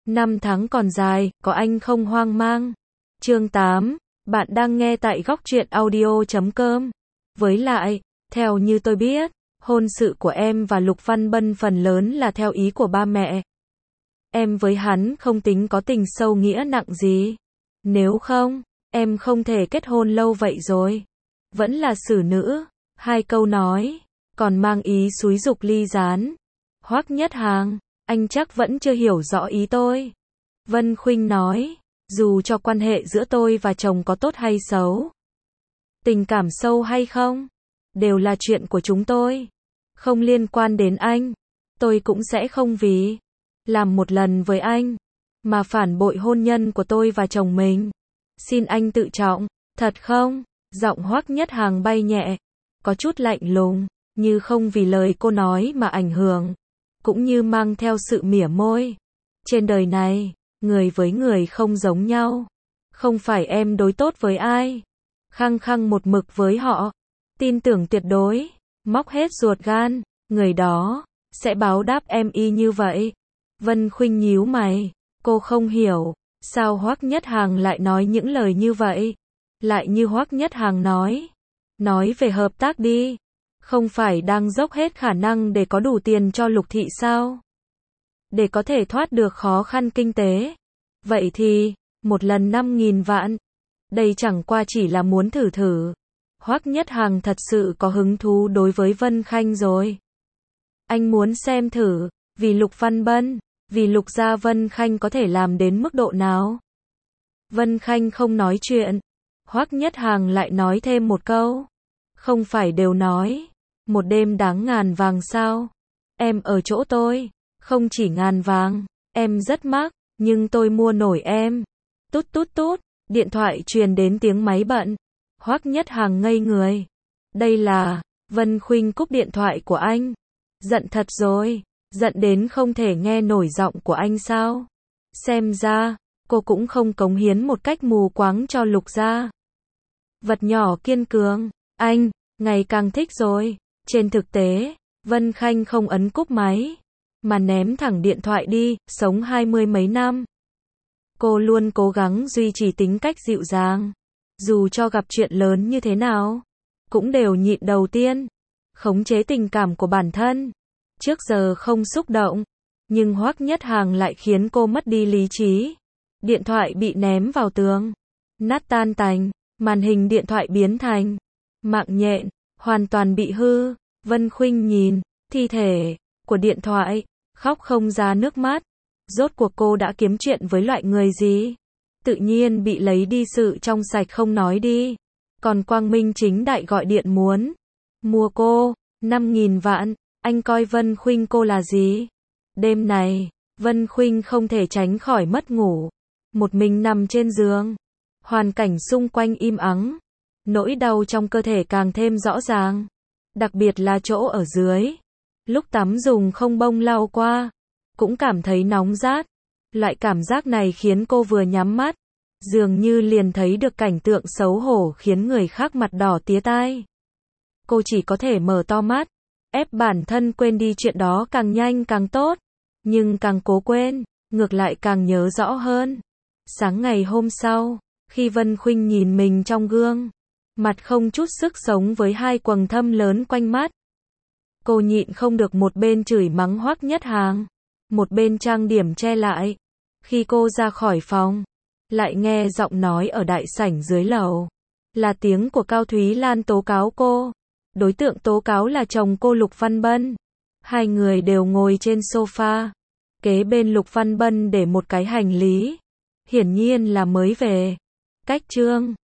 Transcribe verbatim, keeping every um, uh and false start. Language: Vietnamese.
Năm tháng còn dài, có anh không hoang mang. Chương tám, bạn đang nghe tại góc truyện audio chấm com. Với lại, theo như tôi biết, hôn sự của em và Lục Văn Bân phần lớn là theo ý của ba mẹ. Em với hắn không tính có tình sâu nghĩa nặng gì. Nếu không, em không thể kết hôn lâu vậy rồi. Vẫn là xử nữ. Hai câu nói, còn mang ý xúi giục ly gián. Hoắc Nhất Hàng, anh chắc vẫn chưa hiểu rõ ý tôi. Vân Khuynh nói, dù cho quan hệ giữa tôi và chồng có tốt hay xấu, tình cảm sâu hay không, đều là chuyện của chúng tôi. Không liên quan đến anh. Tôi cũng sẽ không vì làm một lần với anh mà phản bội hôn nhân của tôi và chồng mình. Xin anh tự trọng. Thật không? Giọng Hoắc Nhất Hàng bay nhẹ, có chút lạnh lùng, như không vì lời cô nói mà ảnh hưởng, cũng như mang theo sự mỉa môi. Trên đời này, người với người không giống nhau. Không phải em đối tốt với ai, khăng khăng một mực với họ, tin tưởng tuyệt đối, móc hết ruột gan, người đó sẽ báo đáp em y như vậy. Vân Khuynh nhíu mày, cô không hiểu, sao Hoắc Nhất Hàng lại nói những lời như vậy? Lại như Hoắc Nhất Hàng nói, nói về hợp tác đi, không phải đang dốc hết khả năng để có đủ tiền cho Lục thị sao? Để có thể thoát được khó khăn kinh tế. Vậy thì, một lần năm nghìn vạn. Đây chẳng qua chỉ là muốn thử thử. Hoắc Nhất Hàng thật sự có hứng thú đối với Vân Khanh rồi. Anh muốn xem thử, vì Lục Văn Bân, vì Lục gia Vân Khanh có thể làm đến mức độ nào. Vân Khanh không nói chuyện. Hoắc Nhất Hàng lại nói thêm một câu. Không phải đều nói, một đêm đáng ngàn vàng sao? Em ở chỗ tôi, không chỉ ngàn vàng, em rất mắc, nhưng tôi mua nổi em. Tút tút tút, điện thoại truyền đến tiếng máy bận. Hoắc Nhất Hàng ngây người. Đây là, Vân Khuynh cúp điện thoại của anh. Giận thật rồi, giận đến không thể nghe nổi giọng của anh sao? Xem ra, cô cũng không cống hiến một cách mù quáng cho Lục gia. Vật nhỏ kiên cường, anh, ngày càng thích rồi. Trên thực tế, Vân Khanh không ấn cúp máy, mà ném thẳng điện thoại đi, sống hai mươi mấy năm. Cô luôn cố gắng duy trì tính cách dịu dàng. Dù cho gặp chuyện lớn như thế nào, cũng đều nhịn đầu tiên, khống chế tình cảm của bản thân. Trước giờ không xúc động, nhưng Hoắc Nhất Hàng lại khiến cô mất đi lý trí. Điện thoại bị ném vào tường, nát tan tành, màn hình điện thoại biến thành mạng nhện, hoàn toàn bị hư. Vân Khuynh nhìn thi thể của điện thoại, khóc không ra nước mắt. Rốt cuộc cô đã kiếm chuyện với loại người gì? Tự nhiên bị lấy đi sự trong sạch không nói đi, còn quang minh chính đại gọi điện muốn mua cô, năm nghìn vạn, anh coi Vân Khuynh cô là gì? Đêm này, Vân Khuynh không thể tránh khỏi mất ngủ, một mình nằm trên giường, hoàn cảnh xung quanh im ắng, nỗi đau trong cơ thể càng thêm rõ ràng, đặc biệt là chỗ ở dưới. Lúc tắm dùng không bông lau qua, cũng cảm thấy nóng rát. Loại cảm giác này khiến cô vừa nhắm mắt, dường như liền thấy được cảnh tượng xấu hổ khiến người khác mặt đỏ tía tai. Cô chỉ có thể mở to mắt, ép bản thân quên đi chuyện đó càng nhanh càng tốt. Nhưng càng cố quên, ngược lại càng nhớ rõ hơn. Sáng ngày hôm sau, khi Vân Khuynh nhìn mình trong gương, mặt không chút sức sống với hai quầng thâm lớn quanh mắt. Cô nhịn không được một bên chửi mắng Hoắc Nhất Hàng, một bên trang điểm che lại. Khi cô ra khỏi phòng, lại nghe giọng nói ở đại sảnh dưới lầu. Là tiếng của Cao Thúy Lan tố cáo cô. Đối tượng tố cáo là chồng cô Lục Văn Bân. Hai người đều ngồi trên sofa. Kế bên Lục Văn Bân để một cái hành lý. Hiển nhiên là mới về. Cách trương,